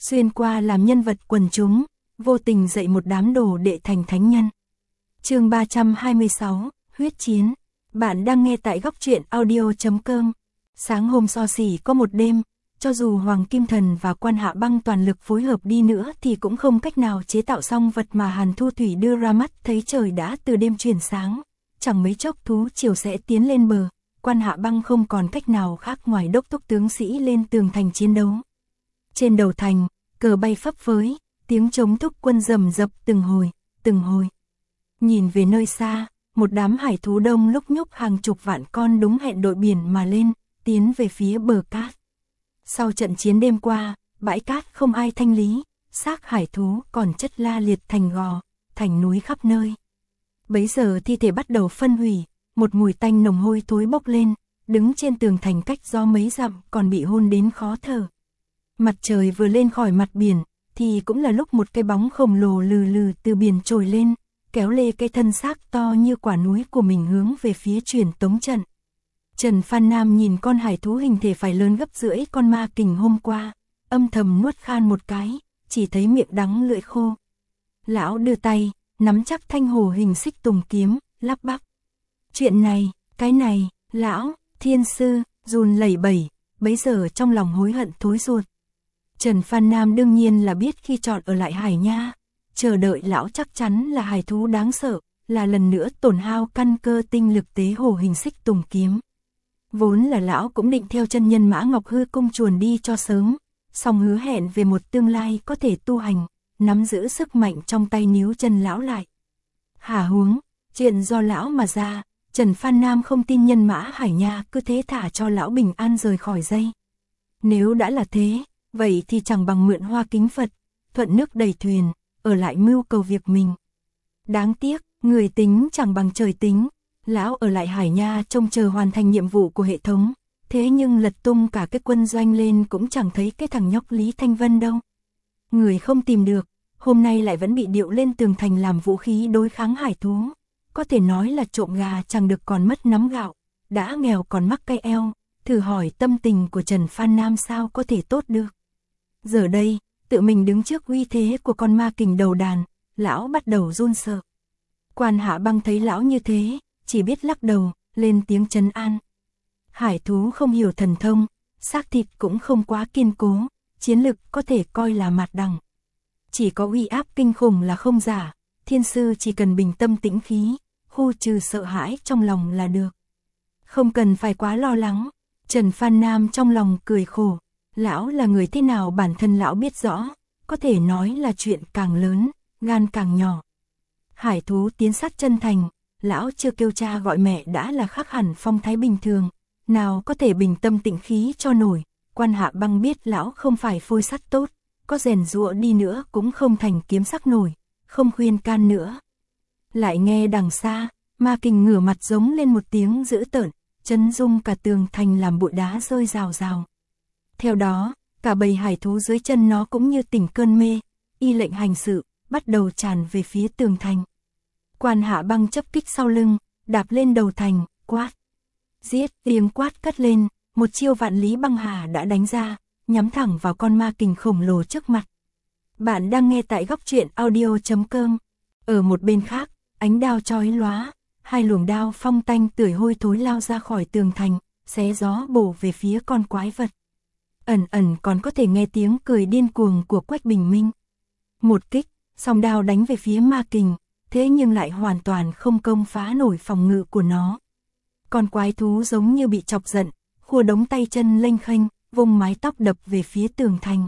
xuyên qua làm nhân vật quần chúng, vô tình dạy một đám đồ đệ thành thánh nhân. Chương 326, huyết chiến. Bạn đang nghe tại góc truyện audio.com. Sáng hôm so xỉ có một đêm, cho dù Hoàng Kim Thần và Quan Hạ Băng toàn lực phối hợp đi nữa thì cũng không cách nào chế tạo xong vật mà Hàn Thu Thủy đưa ra mắt thấy trời đã từ đêm chuyển sáng. Chẳng mấy chốc thú triều sẽ tiến lên bờ, Quan Hạ Băng không còn cách nào khác ngoài đốc thúc tướng sĩ lên tường thành chiến đấu. Trên đầu thành, cờ bay phấp phới, tiếng trống thúc quân rầm rập từng hồi. Nhìn về nơi xa, một đám hải thú đông lúc nhúc hàng chục vạn con đúng hẹn đội biển mà lên, tiến về phía bờ cát. Sau trận chiến đêm qua, bãi cát không ai thanh lý, xác hải thú còn chất la liệt thành gò, thành núi khắp nơi. Bấy giờ thi thể bắt đầu phân hủy, một mùi tanh nồng hôi thối bốc lên, đứng trên tường thành cách gió mấy dặm còn bị hôn đến khó thở. Mặt trời vừa lên khỏi mặt biển, thì cũng là lúc một cái bóng khổng lồ lừ lừ từ biển trồi lên, kéo lê cái thân xác to như quả núi của mình hướng về phía truyền tống trận. Trần Phan Nam nhìn con hải thú hình thể phải lớn gấp rưỡi con ma kình hôm qua, âm thầm nuốt khan một cái, chỉ thấy miệng đắng lưỡi khô. Lão đưa tay, nắm chắc thanh hồ hình xích tùng kiếm, lắp bắp. Chuyện này, cái này, lão, thiên sư, run lẩy bẩy, bấy giờ trong lòng hối hận thối ruột. Trần Phan Nam đương nhiên là biết khi chọn ở lại Hải Nha, chờ đợi lão chắc chắn là hải thú đáng sợ, là lần nữa tổn hao căn cơ tinh lực tế hồ hình xích tùng kiếm. Vốn là lão cũng định theo chân nhân Mã Ngọc Hư cung chuồn đi cho sớm, song hứa hẹn về một tương lai có thể tu hành, nắm giữ sức mạnh trong tay níu chân lão lại. Hả huống, chuyện do lão mà ra, Trần Phan Nam không tin nhân Mã Hải Nha cứ thế thả cho lão bình an rời khỏi dây. Nếu đã là thế, vậy thì chẳng bằng mượn hoa kính Phật, thuận nước đẩy thuyền, ở lại mưu cầu việc mình. Đáng tiếc, người tính chẳng bằng trời tính, lão ở lại Hải Nha trông chờ hoàn thành nhiệm vụ của hệ thống, thế nhưng lật tung cả cái quân doanh lên cũng chẳng thấy cái thằng nhóc Lý Thanh Vân đâu. Người không tìm được, hôm nay lại vẫn bị điệu lên tường thành làm vũ khí đối kháng hải thú. Có thể nói là trộm gà chẳng được còn mất nắm gạo, đã nghèo còn mắc cây eo, thử hỏi tâm tình của Trần Phan Nam sao có thể tốt được. Giờ đây, tự mình đứng trước uy thế của con ma kình đầu đàn, lão bắt đầu run sợ. Quan Hạ Băng thấy lão như thế, chỉ biết lắc đầu, lên tiếng trấn an. Hải thú không hiểu thần thông, xác thịt cũng không quá kiên cố, chiến lực có thể coi là mạt đằng. Chỉ có uy áp kinh khủng là không giả, thiên sư chỉ cần bình tâm tĩnh khí, khu trừ sợ hãi trong lòng là được. Không cần phải quá lo lắng, Trần Phan Nam trong lòng cười khổ, lão là người thế nào bản thân lão biết rõ, có thể nói là chuyện càng lớn, gan càng nhỏ. Hải thú tiến sát chân thành, lão chưa kêu cha gọi mẹ đã là khác hẳn phong thái bình thường, nào có thể bình tâm tĩnh khí cho nổi. Quan Hạ Băng biết lão không phải phôi sắt tốt, có rèn giũa đi nữa cũng không thành kiếm sắc nổi, không khuyên can nữa. Lại nghe đằng xa, ma kình ngửa mặt giống lên một tiếng dữ tợn, chấn rung cả tường thành làm bụi đá rơi rào rào. Theo đó, cả bầy hải thú dưới chân nó cũng như tỉnh cơn mê, y lệnh hành sự, bắt đầu tràn về phía tường thành. Quan Hạ Băng chấp kích sau lưng, đạp lên đầu thành, quát. Giết, tiếng quát cất lên, một chiêu vạn lý băng hà đã đánh ra, nhắm thẳng vào con ma kình khổng lồ trước mặt. Bạn đang nghe tại góc truyện audio.com. Ở một bên khác, ánh đao chói lóa, hai luồng đao phong tanh tưởi hôi thối lao ra khỏi tường thành, xé gió bổ về phía con quái vật. Ẩn ẩn còn có thể nghe tiếng cười điên cuồng của Quách Bình Minh. Một kích, song đao đánh về phía ma kình, thế nhưng lại hoàn toàn không công phá nổi phòng ngự của nó. Con quái thú giống như bị chọc giận, khua đống tay chân lênh khênh, vung mái tóc đập về phía tường thành.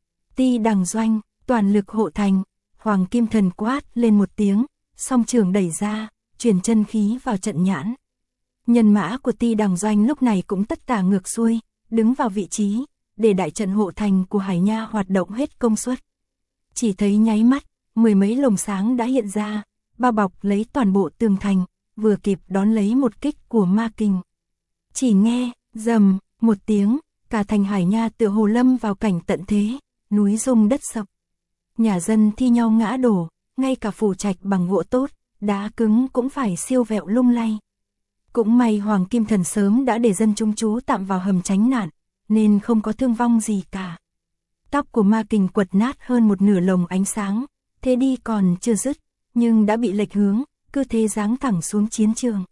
Ti Đằng Doanh, toàn lực hộ thành, Hoàng Kim Thần quát lên một tiếng, song trường đẩy ra, truyền chân khí vào trận nhãn. Nhân mã của Ti Đằng Doanh lúc này cũng tất tả ngược xuôi, đứng vào vị trí, để đại trận hộ thành của Hải Nha hoạt động hết công suất. Chỉ thấy nháy mắt, mười mấy lồng sáng đã hiện ra, bao bọc lấy toàn bộ tường thành, vừa kịp đón lấy một kích của ma kình. Chỉ nghe, rầm, một tiếng, cả thành Hải Nha tựa hồ lâm vào cảnh tận thế, núi rung đất sập. Nhà dân thi nhau ngã đổ, ngay cả phủ trạch bằng gỗ tốt, đá cứng cũng phải siêu vẹo lung lay. Cũng may Hoàng Kim Thần sớm đã để dân chúng trú tạm vào hầm tránh nạn, nên không có thương vong gì cả. Tóc của Ma Kình quật nát hơn một nửa lồng ánh sáng, thế đi còn chưa dứt, nhưng đã bị lệch hướng, cứ thế giáng thẳng xuống chiến trường.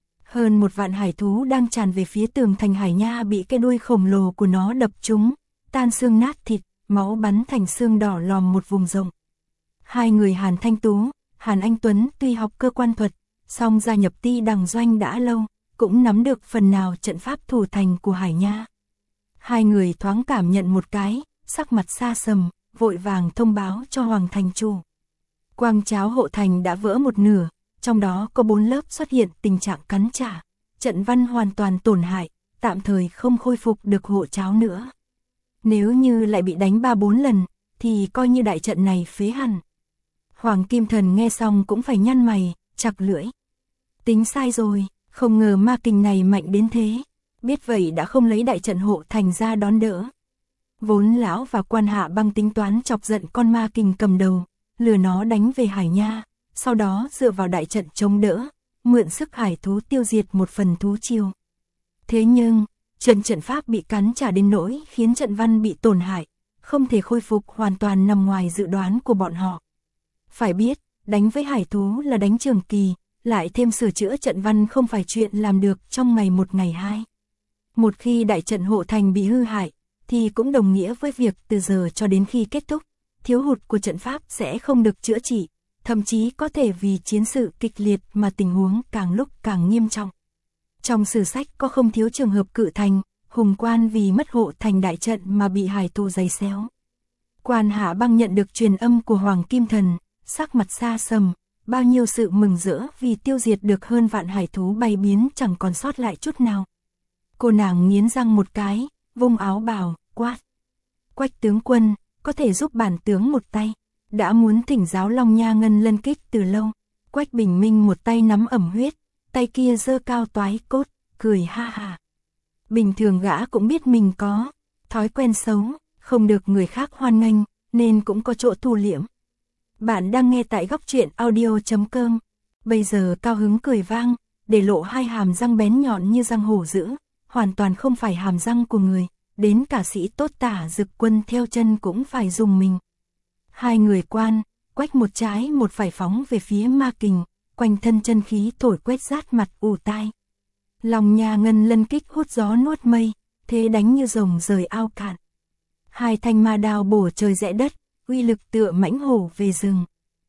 Hơn 1 vạn hải thú đang tràn về phía tường thành Hải Nha bị cái đuôi khổng lồ của nó đập trúng, tan xương nát thịt, máu bắn thành xương đỏ lòm một vùng rộng. Hai người Hàn Thanh Tú, Hàn Anh Tuấn tuy học cơ quan thuật, song gia nhập Ti Đằng Doanh đã lâu, cũng nắm được phần nào trận pháp thủ thành của Hải Nha. Hai người thoáng cảm nhận một cái, sắc mặt xa sầm, vội vàng thông báo cho Hoàng thành chủ. Quang cháo hộ thành đã vỡ một nửa, trong đó có 4 lớp xuất hiện tình trạng cắn trả, trận văn hoàn toàn tổn hại, tạm thời không khôi phục được hộ cháo nữa. Nếu như lại bị đánh 3-4 lần, thì coi như đại trận này phế hẳn. Hoàng Kim Thần nghe xong cũng phải nhăn mày, chặt lưỡi. Tính sai rồi, không ngờ Ma Kình này mạnh đến thế, biết vậy đã không lấy đại trận hộ thành ra đón đỡ. Vốn lão và Quan Hạ Băng tính toán chọc giận con Ma Kình cầm đầu, lừa nó đánh về Hải Nha, sau đó dựa vào đại trận chống đỡ, mượn sức hải thú tiêu diệt một phần thú triều. Thế nhưng, trận pháp bị cắn trả đến nỗi khiến trận văn bị tổn hại, không thể khôi phục hoàn toàn nằm ngoài dự đoán của bọn họ. Phải biết, đánh với hải thú là đánh trường kỳ, lại thêm sửa chữa trận văn không phải chuyện làm được trong ngày 1 ngày 2. Một khi đại trận hộ thành bị hư hại, thì cũng đồng nghĩa với việc từ giờ cho đến khi kết thúc, thiếu hụt của trận pháp sẽ không được chữa trị, thậm chí có thể vì chiến sự kịch liệt mà tình huống càng lúc càng nghiêm trọng. Trong sử sách có không thiếu trường hợp Cự Thành, Hùng Quan vì mất hộ thành đại trận mà bị hải thú giày xéo. Quan Hạ Băng nhận được truyền âm của Hoàng Kim Thần, sắc mặt xa sầm, bao nhiêu sự mừng rỡ vì tiêu diệt được hơn vạn hải thú bay biến chẳng còn sót lại chút nào. Cô nàng nghiến răng một cái, vung áo bào, quát. Quách tướng quân, có thể giúp bản tướng một tay, đã muốn thỉnh giáo Long Nha Ngân Lân Kích từ lâu. Quách Bình Minh một tay nắm ẩm huyết, tay kia giơ cao toái cốt, cười ha ha. Bình thường gã cũng biết mình có thói quen xấu, không được người khác hoan nghênh, nên cũng có chỗ thu liễm. Bạn đang nghe tại góc truyện audio.com. Bây giờ cao hứng cười vang, để lộ 2 hàm răng bén nhọn như răng hổ dữ, hoàn toàn không phải hàm răng của người, đến cả sĩ tốt Tả Dực Quân theo chân cũng phải dùng mình. Hai người Quan, Quách một trái một phải phóng về phía Ma Kình, quanh thân chân khí thổi quét rát mặt ù tai. Long Nha Ngân Lân Kích hút gió nuốt mây, thế đánh như rồng rời ao cạn. 2 thanh ma đao bổ trời rẽ đất, uy lực tựa mãnh hổ về rừng.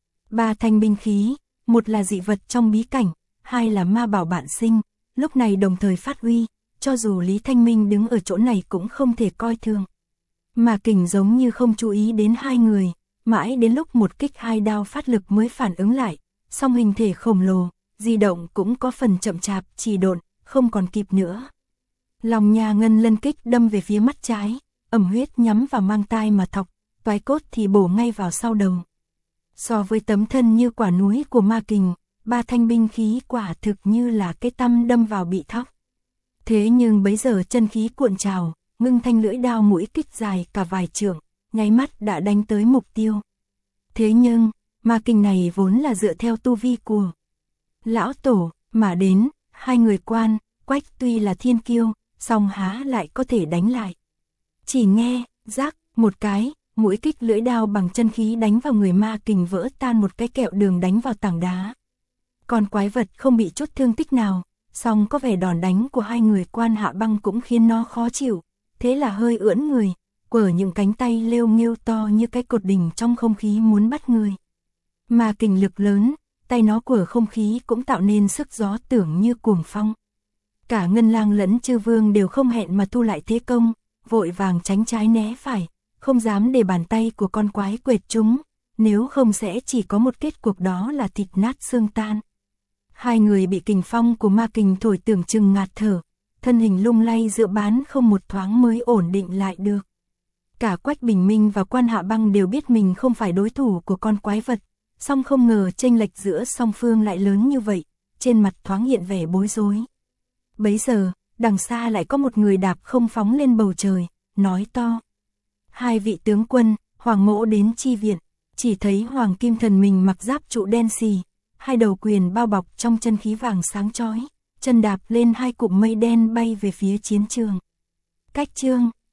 3 thanh binh khí, một là dị vật trong bí cảnh, 2 là ma bảo bản sinh, lúc này đồng thời phát huy, cho dù Lý Thanh Minh đứng ở chỗ này cũng không thể coi thường. Ma Kình giống như không chú ý đến 2 người, mãi đến lúc một kích 2 đao phát lực mới phản ứng lại, song hình thể khổng lồ, di động cũng có phần chậm chạp, trì độn, không còn kịp nữa. Long Nha Ngân Lân Kích đâm về phía mắt trái, ẩm huyết nhắm vào mang tai mà thọc, toái cốt thì bổ ngay vào sau đầu. So với tấm thân như quả núi của Ma Kình, 3 thanh binh khí quả thực như là cái tăm đâm vào bị thóc. Thế nhưng bấy giờ chân khí cuộn trào, ngưng thanh lưỡi đao mũi kích dài cả vài trượng, nháy mắt đã đánh tới mục tiêu. Thế nhưng, Ma Kình này vốn là dựa theo tu vi của lão tổ mà đến, 2 người Quan, Quách tuy là thiên kiêu, song há lại có thể đánh lại. Chỉ nghe, rắc, một cái, mũi kích lưỡi đao bằng chân khí đánh vào người Ma Kình vỡ tan một cái kẹo đường đánh vào tảng đá. Còn quái vật không bị chút thương tích nào, song có vẻ đòn đánh của 2 người Quan Hạ Băng cũng khiến nó khó chịu, thế là hơi ưỡn người, quở những cánh tay lêu nghêu to như cái cột đỉnh trong không khí muốn bắt người. Ma Kình lực lớn, tay nó quở không khí cũng tạo nên sức gió tưởng như cuồng phong. Cả Ngân Lang lẫn Chư Vương đều không hẹn mà thu lại thế công, vội vàng tránh trái né phải, không dám để bàn tay của con quái quệt chúng, nếu không sẽ chỉ có một kết cục đó là thịt nát xương tan. 2 người bị kình phong của Ma Kình thổi tưởng chừng ngạt thở, thân hình lung lay dựa bán không một thoáng mới ổn định lại được. Cả Quách Bình Minh và Quan Hạ Băng đều biết mình không phải đối thủ của con quái vật, song không ngờ chênh lệch giữa song phương lại lớn như vậy, trên mặt thoáng hiện vẻ bối rối. Bấy giờ, đằng xa lại có một người đạp không phóng lên bầu trời, nói to. 2 vị tướng quân, Hoàng Mỗ đến chi viện, chỉ thấy Hoàng Kim Thần mình mặc giáp trụ đen xì, 2 đầu quyền bao bọc trong chân khí vàng sáng chói, chân đạp lên 2 cụm mây đen bay về phía chiến trường. Cách chương